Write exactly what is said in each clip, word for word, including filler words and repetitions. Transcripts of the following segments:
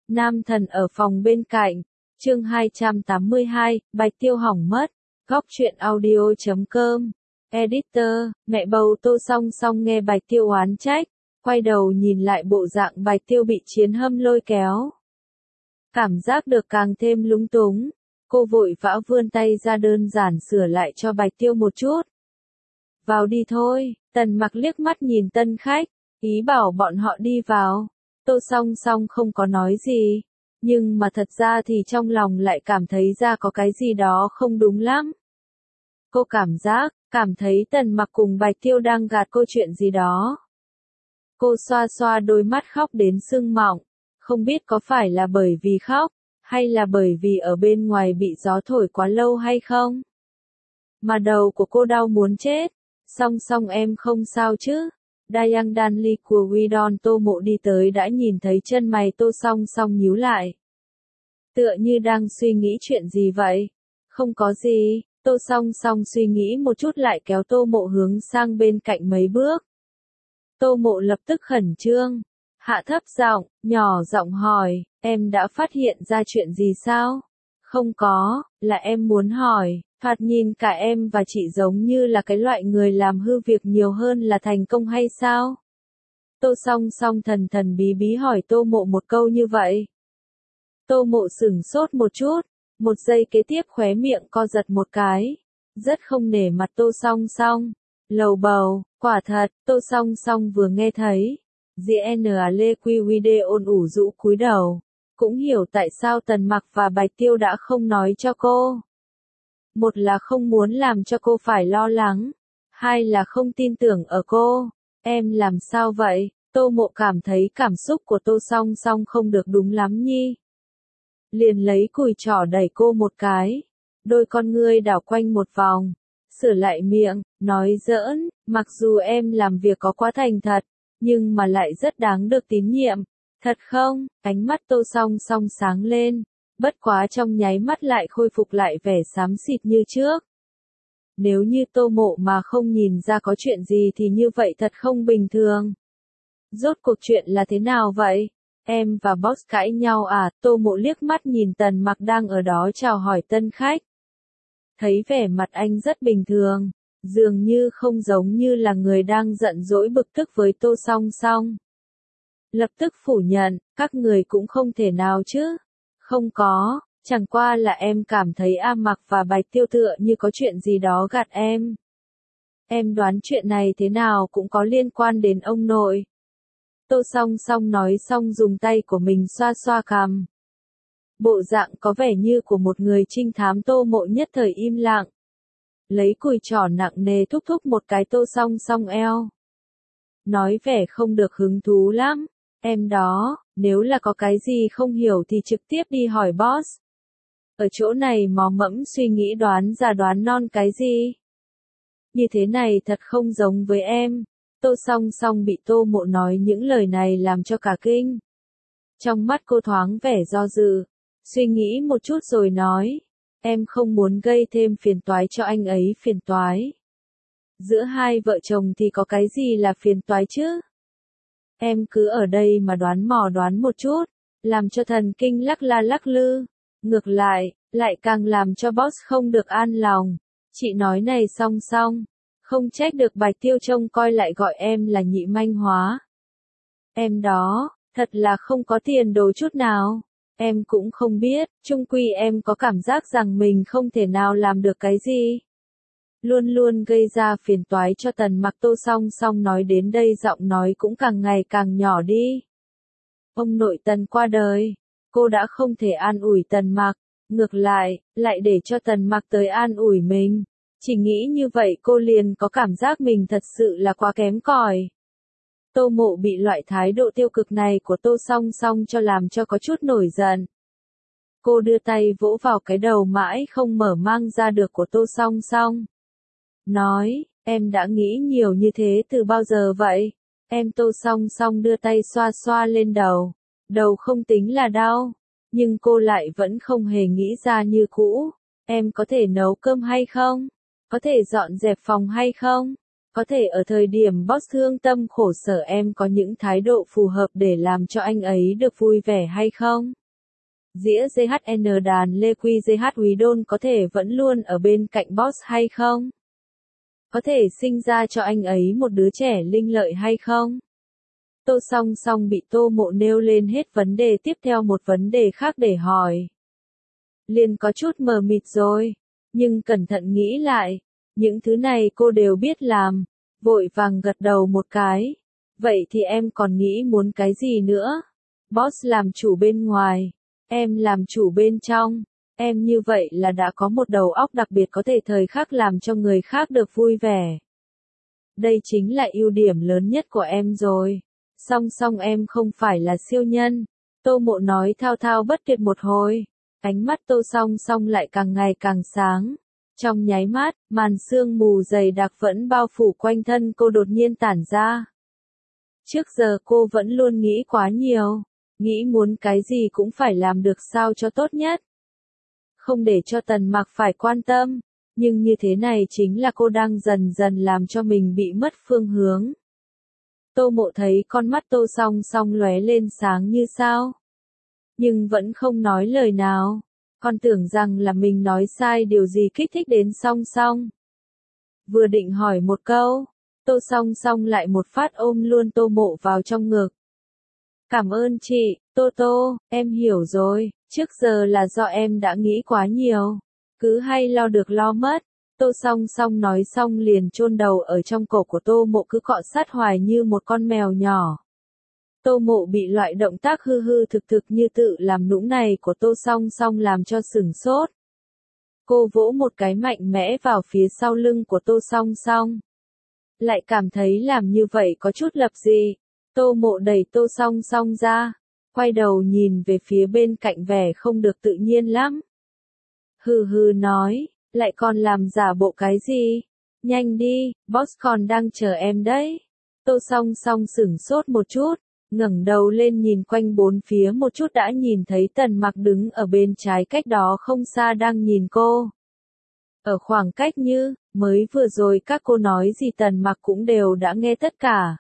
Nam thần ở phòng bên cạnh, chương hai trăm tám mươi hai, Bạch Tiêu hỏng mất, góc truyện audio chấm com, editor, mẹ bầu Tô Song Song nghe Bạch Tiêu oán trách, quay đầu nhìn lại bộ dạng Bạch Tiêu bị Chiến Hâm lôi kéo. Cảm giác được càng thêm lúng túng, cô vội vã vươn tay ra đơn giản sửa lại cho Bạch Tiêu một chút. Vào đi thôi, Tần Mặc liếc mắt nhìn tân khách, ý bảo bọn họ đi vào. Tô Song Song không có nói gì, nhưng mà thật ra thì trong lòng lại cảm thấy ra có cái gì đó không đúng lắm. Cô cảm giác, cảm thấy Tần Mặc cùng Bạch Tiêu đang gạt cô chuyện gì đó. Cô xoa xoa đôi mắt khóc đến sưng mọng, không biết có phải là bởi vì khóc, hay là bởi vì ở bên ngoài bị gió thổi quá lâu hay không. Mà đầu của cô đau muốn chết. Song Song em không sao chứ? Dayang Danli của Widon Tô Mộ đi tới đã nhìn thấy chân mày Tô Song Song nhíu lại. Tựa như đang suy nghĩ chuyện gì vậy? Không có gì, Tô Song Song suy nghĩ một chút lại kéo Tô Mộ hướng sang bên cạnh mấy bước. Tô Mộ lập tức khẩn trương, hạ thấp giọng, nhỏ giọng hỏi, em đã phát hiện ra chuyện gì sao? Không có, là em muốn hỏi. Thoạt nhìn cả em và chị giống như là cái loại người làm hư việc nhiều hơn là thành công hay sao? Tô Song Song thần thần bí bí hỏi Tô Mộ một câu như vậy. Tô Mộ sửng sốt một chút, một giây kế tiếp khóe miệng co giật một cái, rất không nể mặt Tô Song Song, lầu bầu, quả thật, Tô Song Song vừa nghe thấy, giê en a lê quy quy đê ôn ủ rũ cúi đầu, cũng hiểu tại sao Tần Mặc và Bạch Tiêu đã không nói cho cô. Một là không muốn làm cho cô phải lo lắng, hai là không tin tưởng ở cô. Em làm sao vậy? Tô Mộ cảm thấy cảm xúc của Tô Song Song không được đúng lắm nhi. Liền lấy cùi trỏ đẩy cô một cái, đôi con ngươi đảo quanh một vòng, sửa lại miệng, nói giỡn, mặc dù em làm việc có quá thành thật, nhưng mà lại rất đáng được tín nhiệm. Thật không? Ánh mắt Tô Song Song sáng lên. Bất quá trong nháy mắt lại khôi phục lại vẻ xám xịt như trước. Nếu như Tô Mộ mà không nhìn ra có chuyện gì thì như vậy thật không bình thường. Rốt cuộc chuyện là thế nào vậy? Em và boss cãi nhau à? Tô Mộ liếc mắt nhìn Tần Mặc đang ở đó chào hỏi tân khách. Thấy vẻ mặt anh rất bình thường, dường như không giống như là người đang giận dỗi bực tức với Tô Song Song. Lập tức phủ nhận, các người cũng không thể nào chứ. Không có, chẳng qua là em cảm thấy A Mặc và Bạch Tiêu tựa như có chuyện gì đó gạt em. Em đoán chuyện này thế nào cũng có liên quan đến ông nội. Tô Song Song nói xong dùng tay của mình xoa xoa cằm. Bộ dạng có vẻ như của một người trinh thám. Tô Mộ nhất thời im lặng. Lấy cùi trỏ nặng nề thúc thúc một cái Tô Song Song eo. Nói vẻ không được hứng thú lắm. Em đó, nếu là có cái gì không hiểu thì trực tiếp đi hỏi boss. Ở chỗ này mò mẫm suy nghĩ đoán ra đoán non cái gì. Như thế này thật không giống với em. Tô Song Song bị Tô Mộ nói những lời này làm cho cả kinh. Trong mắt cô thoáng vẻ do dự, suy nghĩ một chút rồi nói, em không muốn gây thêm phiền toái cho anh ấy. Phiền toái? Giữa hai vợ chồng thì có cái gì là phiền toái chứ? Em cứ ở đây mà đoán mò đoán một chút, làm cho thần kinh lắc la lắc lư. Ngược lại, lại càng làm cho boss không được an lòng. Chị nói này Song Song, không trách được Bạch Tiêu trông coi lại gọi em là nhị manh hóa. Em đó, thật là không có tiền đồ chút nào. Em cũng không biết, chung quy em có cảm giác rằng mình không thể nào làm được cái gì. Luôn luôn gây ra phiền toái cho Tần Mặc. Tô Song Song nói đến đây giọng nói cũng càng ngày càng nhỏ đi. Ông nội Tần qua đời, cô đã không thể an ủi Tần Mặc, ngược lại, lại để cho Tần Mặc tới an ủi mình. Chỉ nghĩ như vậy cô liền có cảm giác mình thật sự là quá kém cỏi. Tô Mộ bị loại thái độ tiêu cực này của Tô Song Song cho làm cho có chút nổi giận. Cô đưa tay vỗ vào cái đầu mãi không mở mang ra được của Tô Song Song. Nói, em đã nghĩ nhiều như thế từ bao giờ vậy? Em Tô Song Song đưa tay xoa xoa lên đầu. Đầu không tính là đau, nhưng cô lại vẫn không hề nghĩ ra như cũ. Em có thể nấu cơm hay không? Có thể dọn dẹp phòng hay không? Có thể ở thời điểm boss thương tâm khổ sở em có những thái độ phù hợp để làm cho anh ấy được vui vẻ hay không? Dĩa giê hát en đàn Lê Quy giê hát Úy Đôn có thể vẫn luôn ở bên cạnh boss hay không? Có thể sinh ra cho anh ấy một đứa trẻ linh lợi hay không? Tô Song Song bị Tô Mộ nêu lên hết vấn đề tiếp theo một vấn đề khác để hỏi. Liền có chút mờ mịt rồi, nhưng cẩn thận nghĩ lại, những thứ này cô đều biết làm, vội vàng gật đầu một cái. Vậy thì em còn nghĩ muốn cái gì nữa? Boss làm chủ bên ngoài, em làm chủ bên trong, em như vậy là đã có một đầu óc đặc biệt có thể thời khắc làm cho người khác được vui vẻ. Đây chính là ưu điểm lớn nhất của em rồi. Song song em không phải là siêu nhân. Tô Mộ nói thao thao bất tuyệt một hồi. Ánh mắt Tô Song Song lại càng ngày càng sáng. Trong nháy mắt, màn sương mù dày đặc vẫn bao phủ quanh thân cô đột nhiên tản ra. Trước giờ cô vẫn luôn nghĩ quá nhiều. Nghĩ muốn cái gì cũng phải làm được sao cho tốt nhất. Không để cho Tần Mặc phải quan tâm. Nhưng như thế này chính là cô đang dần dần làm cho mình bị mất phương hướng. Tô Mộ thấy con mắt Tô Song Song lóe lên sáng như sao. Nhưng vẫn không nói lời nào. Con tưởng rằng là mình nói sai điều gì kích thích đến Song Song. Vừa định hỏi một câu, Tô Song Song lại một phát ôm luôn Tô Mộ vào trong ngực. Cảm ơn chị, Tô Tô, em hiểu rồi, trước giờ là do em đã nghĩ quá nhiều. Cứ hay lo được lo mất. Tô Song Song nói xong liền chôn đầu ở trong cổ của Tô Mộ cứ cọ sát hoài như một con mèo nhỏ. Tô Mộ bị loại động tác hư hư thực thực như tự làm nũng này của Tô Song Song làm cho sửng sốt. Cô vỗ một cái mạnh mẽ vào phía sau lưng của Tô Song Song. Lại cảm thấy làm như vậy có chút lập dị. Tô Mộ đẩy Tô Song Song ra, quay đầu nhìn về phía bên cạnh vẻ không được tự nhiên lắm. Hừ hừ nói, lại còn làm giả bộ cái gì? Nhanh đi, boss còn đang chờ em đấy. Tô Song Song sửng sốt một chút, ngẩng đầu lên nhìn quanh bốn phía một chút đã nhìn thấy Tần Mặc đứng ở bên trái cách đó không xa đang nhìn cô. Ở khoảng cách như, mới vừa rồi các cô nói gì Tần Mặc cũng đều đã nghe tất cả.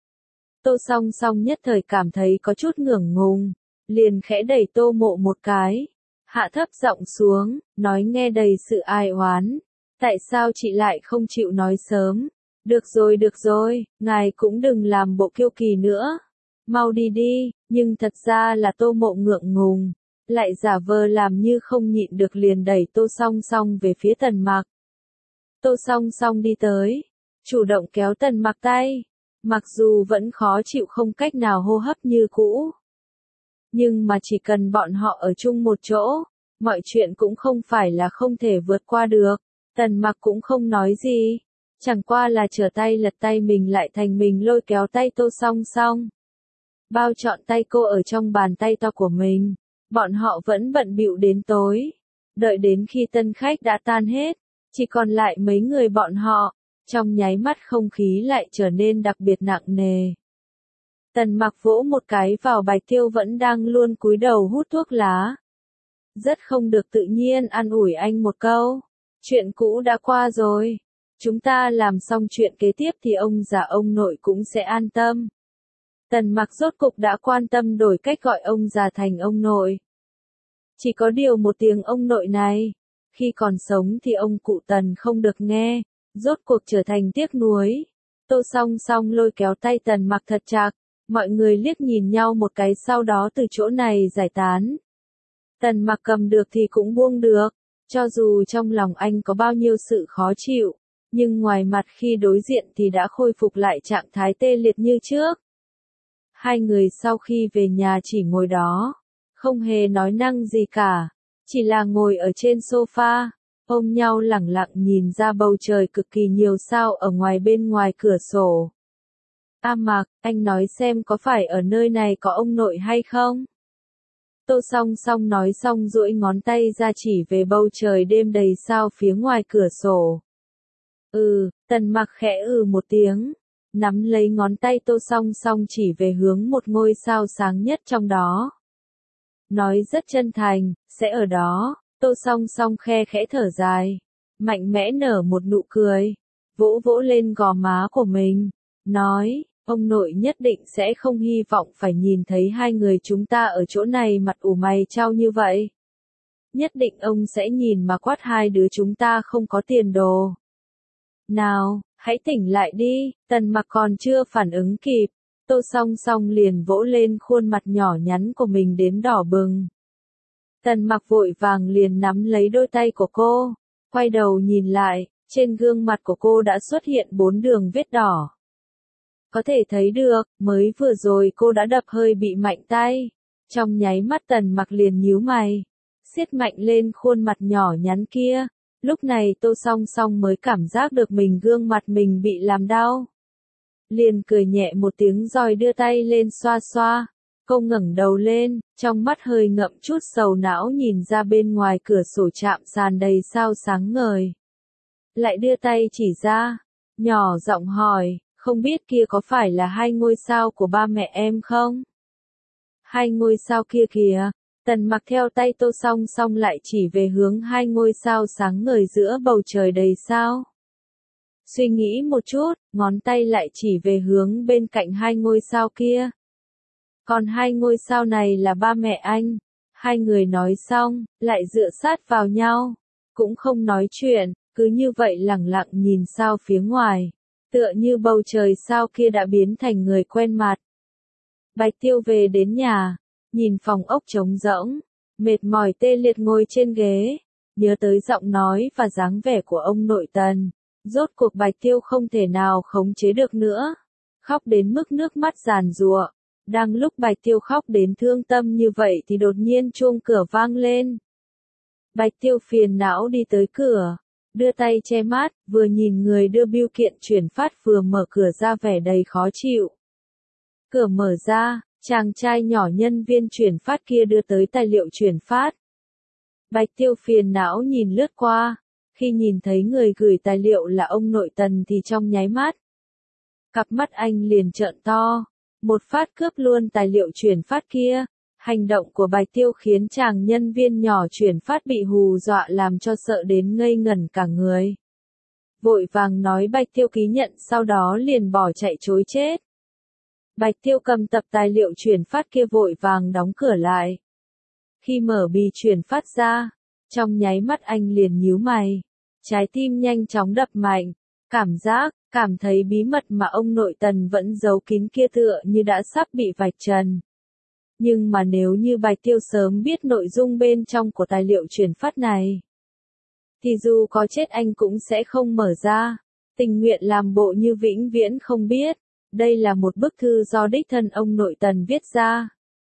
Tô Song Song nhất thời cảm thấy có chút ngượng ngùng, liền khẽ đẩy Tô Mộ một cái. Hạ thấp giọng xuống, nói nghe đầy sự ai oán. Tại sao chị lại không chịu nói sớm? Được rồi được rồi, ngài cũng đừng làm bộ kiêu kỳ nữa. Mau đi đi, nhưng thật ra là Tô Mộ ngượng ngùng. Lại giả vờ làm như không nhịn được liền đẩy Tô Song Song về phía Tần Mặc. Tô Song Song đi tới, chủ động kéo Tần Mặc tay. Mặc dù vẫn khó chịu không cách nào hô hấp như cũ. Nhưng mà chỉ cần bọn họ ở chung một chỗ, mọi chuyện cũng không phải là không thể vượt qua được. Tần Mặc cũng không nói gì, chẳng qua là trở tay lật tay mình lại thành mình lôi kéo tay Tô Song Song. Bao trọn tay cô ở trong bàn tay to của mình, bọn họ vẫn bận bịu đến tối. Đợi đến khi tân khách đã tan hết, chỉ còn lại mấy người bọn họ, trong nháy mắt không khí lại trở nên đặc biệt nặng nề. Tần Mặc vỗ một cái vào Bạch Tiêu vẫn đang luôn cúi đầu hút thuốc lá. Rất không được tự nhiên an ủi anh một câu. Chuyện cũ đã qua rồi. Chúng ta làm xong chuyện kế tiếp thì ông già ông nội cũng sẽ an tâm. Tần Mặc rốt cục đã quan tâm đổi cách gọi ông già thành ông nội. Chỉ có điều một tiếng ông nội này, khi còn sống thì ông cụ Tần không được nghe, rốt cuộc trở thành tiếc nuối. Tô Song Song lôi kéo tay Tần Mặc thật chặt. Mọi người liếc nhìn nhau một cái sau đó từ chỗ này giải tán. Tần Mặc cầm được thì cũng buông được, cho dù trong lòng anh có bao nhiêu sự khó chịu, nhưng ngoài mặt khi đối diện thì đã khôi phục lại trạng thái tê liệt như trước. Hai người sau khi về nhà chỉ ngồi đó, không hề nói năng gì cả, chỉ là ngồi ở trên sofa, ôm nhau lẳng lặng nhìn ra bầu trời cực kỳ nhiều sao ở ngoài bên ngoài cửa sổ. A Mặc, anh nói xem có phải ở nơi này có ông nội hay không? Tô Song Song nói xong duỗi ngón tay ra chỉ về bầu trời đêm đầy sao phía ngoài cửa sổ. Ừ, Tần Mặc khẽ ừ một tiếng, nắm lấy ngón tay Tô Song Song chỉ về hướng một ngôi sao sáng nhất trong đó. Nói rất chân thành, sẽ ở đó. Tô Song Song khe khẽ thở dài, mạnh mẽ nở một nụ cười, vỗ vỗ lên gò má của mình, nói, Ông nội nhất định sẽ không hy vọng phải nhìn thấy hai người chúng ta ở chỗ này mặt ủ mày chau như vậy. Nhất định ông sẽ nhìn mà quát hai đứa chúng ta không có tiền đồ. Nào, hãy tỉnh lại đi, Tần Mặc còn chưa phản ứng kịp. Tô Song Song liền vỗ lên khuôn mặt nhỏ nhắn của mình đến đỏ bừng. Tần Mặc vội vàng liền nắm lấy đôi tay của cô, quay đầu nhìn lại, trên gương mặt của cô đã xuất hiện bốn đường vết đỏ. Có thể thấy được, mới vừa rồi cô đã đập hơi bị mạnh tay. Trong nháy mắt Tần Mặc liền nhíu mày, siết mạnh lên khuôn mặt nhỏ nhắn kia. Lúc này Tô Song Song mới cảm giác được mình gương mặt mình bị làm đau. Liền cười nhẹ một tiếng rồi đưa tay lên xoa xoa. Cô ngẩng đầu lên, trong mắt hơi ngậm chút sầu não nhìn ra bên ngoài cửa sổ chạm sàn đầy sao sáng ngời. Lại đưa tay chỉ ra, nhỏ giọng hỏi, không biết kia có phải là hai ngôi sao của ba mẹ em không? Hai ngôi sao kia kìa. Tần Mặc theo tay Tô Song Song lại chỉ về hướng hai ngôi sao sáng ngời giữa bầu trời đầy sao. Suy nghĩ một chút, ngón tay lại chỉ về hướng bên cạnh hai ngôi sao kia. Còn hai ngôi sao này là ba mẹ anh. Hai người nói xong, lại dựa sát vào nhau. Cũng không nói chuyện, cứ như vậy lẳng lặng nhìn sao phía ngoài. Tựa như bầu trời sao kia đã biến thành người quen mặt. Bạch Tiêu về đến nhà, nhìn phòng ốc trống rỗng, mệt mỏi tê liệt ngồi trên ghế, nhớ tới giọng nói và dáng vẻ của ông nội Tần. Rốt cuộc Bạch Tiêu không thể nào khống chế được nữa, khóc đến mức nước mắt giàn giụa. Đang lúc Bạch Tiêu khóc đến thương tâm như vậy thì đột nhiên chuông cửa vang lên. Bạch Tiêu phiền não đi tới cửa, đưa tay che mắt, vừa nhìn người đưa bưu kiện chuyển phát vừa mở cửa ra vẻ đầy khó chịu. Cửa mở ra, chàng trai nhỏ nhân viên chuyển phát kia đưa tới tài liệu chuyển phát. Bạch Tiêu phiền não nhìn lướt qua, khi nhìn thấy người gửi tài liệu là ông nội Tần thì trong nháy mắt. Cặp mắt anh liền trợn to, một phát cướp luôn tài liệu chuyển phát kia. Hành động của Bạch Tiêu khiến chàng nhân viên nhỏ chuyển phát bị hù dọa làm cho sợ đến ngây ngẩn cả người. Vội vàng nói Bạch Tiêu ký nhận sau đó liền bỏ chạy trối chết. Bạch Tiêu cầm tập tài liệu chuyển phát kia vội vàng đóng cửa lại. Khi mở bì chuyển phát ra, trong nháy mắt anh liền nhíu mày. Trái tim nhanh chóng đập mạnh, cảm giác, cảm thấy bí mật mà ông nội Tần vẫn giấu kín kia tựa như đã sắp bị vạch trần. Nhưng mà nếu như Bạch Tiêu sớm biết nội dung bên trong của tài liệu chuyển phát này, thì dù có chết anh cũng sẽ không mở ra, tình nguyện làm bộ như vĩnh viễn không biết. Đây là một bức thư do đích thân ông nội Tần viết ra.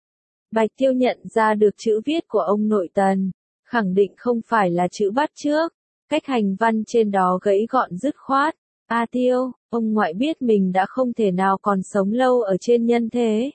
Bạch Tiêu nhận ra được chữ viết của ông nội Tần, khẳng định không phải là chữ bắt chước, cách hành văn trên đó gãy gọn dứt khoát. A Tiêu, ông ngoại biết mình đã không thể nào còn sống lâu ở trên nhân thế.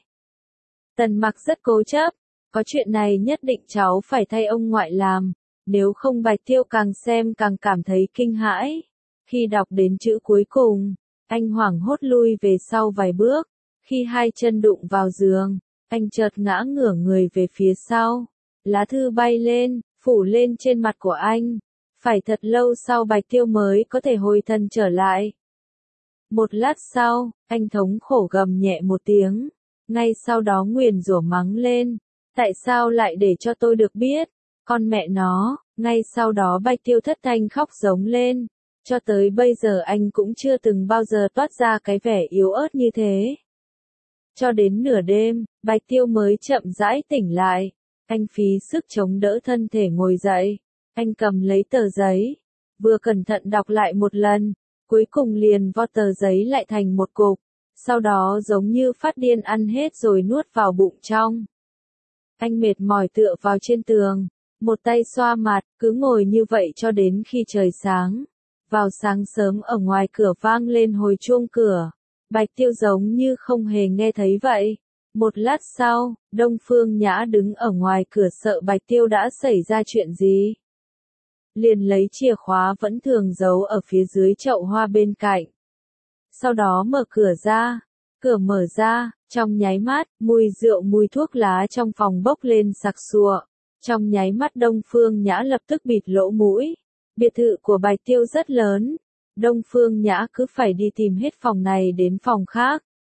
Tần Mặc rất cố chấp, có chuyện này nhất định cháu phải thay ông ngoại làm, nếu không Bạch Tiêu càng xem càng cảm thấy kinh hãi. Khi đọc đến chữ cuối cùng, anh hoảng hốt lui về sau vài bước, khi hai chân đụng vào giường, anh chợt ngã ngửa người về phía sau. Lá thư bay lên, phủ lên trên mặt của anh. Phải thật lâu sau Bạch Tiêu mới có thể hồi thần trở lại. Một lát sau, anh thống khổ gầm nhẹ một tiếng. Ngay sau đó nguyền rủa mắng lên. Tại sao lại để cho tôi được biết? Con mẹ nó, ngay sau đó Bạch Tiêu thất thanh khóc giống lên. Cho tới bây giờ anh cũng chưa từng bao giờ toát ra cái vẻ yếu ớt như thế. Cho đến nửa đêm, Bạch Tiêu mới chậm rãi tỉnh lại. Anh phí sức chống đỡ thân thể ngồi dậy. Anh cầm lấy tờ giấy, vừa cẩn thận đọc lại một lần, cuối cùng liền vo tờ giấy lại thành một cục, sau đó giống như phát điên ăn hết rồi nuốt vào bụng trong. Anh mệt mỏi tựa vào trên tường, một tay xoa mặt, cứ ngồi như vậy cho đến khi trời sáng. Vào sáng sớm ở ngoài cửa vang lên hồi chuông cửa, Bạch Tiêu giống như không hề nghe thấy vậy. Một lát sau, Đông Phương Nhã đứng ở ngoài cửa sợ Bạch Tiêu đã xảy ra chuyện gì. Liền lấy chìa khóa vẫn thường giấu ở phía dưới chậu hoa bên cạnh. Sau đó mở cửa ra, cửa mở ra, trong nháy mắt, mùi rượu mùi thuốc lá trong phòng bốc lên sặc sụa. Trong nháy mắt Đông Phương Nhã lập tức bịt lỗ mũi. Biệt thự của Bạch Tiêu rất lớn, Đông Phương Nhã cứ phải đi tìm hết phòng này đến phòng khác.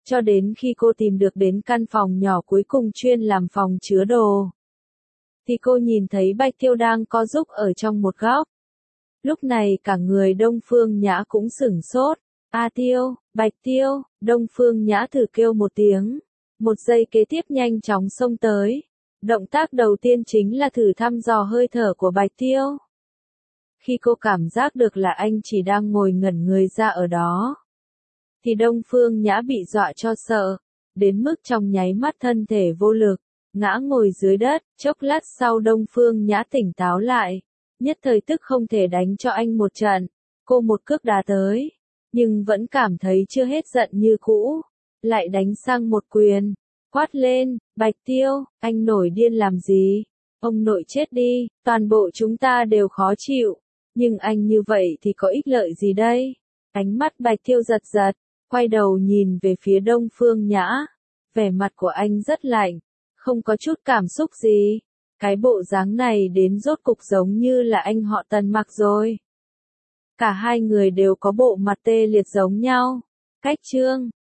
Cho đến khi cô tìm được đến căn phòng nhỏ cuối cùng chuyên làm phòng chứa đồ, thì cô nhìn thấy Bạch Tiêu đang co rúm ở trong một góc. Lúc này cả người Đông Phương Nhã cũng sửng sốt. A Tiêu, Bạch Tiêu, Đông Phương Nhã thử kêu một tiếng. Một giây kế tiếp nhanh chóng xông tới. Động tác đầu tiên chính là thử thăm dò hơi thở của Bạch Tiêu. Khi cô cảm giác được là anh chỉ đang ngồi ngẩn người ra ở đó, thì Đông Phương Nhã bị dọa cho sợ, đến mức trong nháy mắt thân thể vô lực, ngã ngồi dưới đất. Chốc lát sau Đông Phương Nhã tỉnh táo lại, nhất thời tức không thể đánh cho anh một trận. Cô một cước đá tới, nhưng vẫn cảm thấy chưa hết giận như cũ, lại đánh sang một quyền, quát lên, Bạch Tiêu, anh nổi điên làm gì? Ông nội chết đi, toàn bộ chúng ta đều khó chịu, nhưng anh như vậy thì có ích lợi gì đây? Ánh mắt Bạch Tiêu giật giật, quay đầu nhìn về phía Đông Phương Nhã, vẻ mặt của anh rất lạnh, không có chút cảm xúc gì. Cái bộ dáng này đến rốt cục giống như là anh họ Tần mặc rồi. Cả hai người đều có bộ mặt tê liệt giống nhau. Cách chương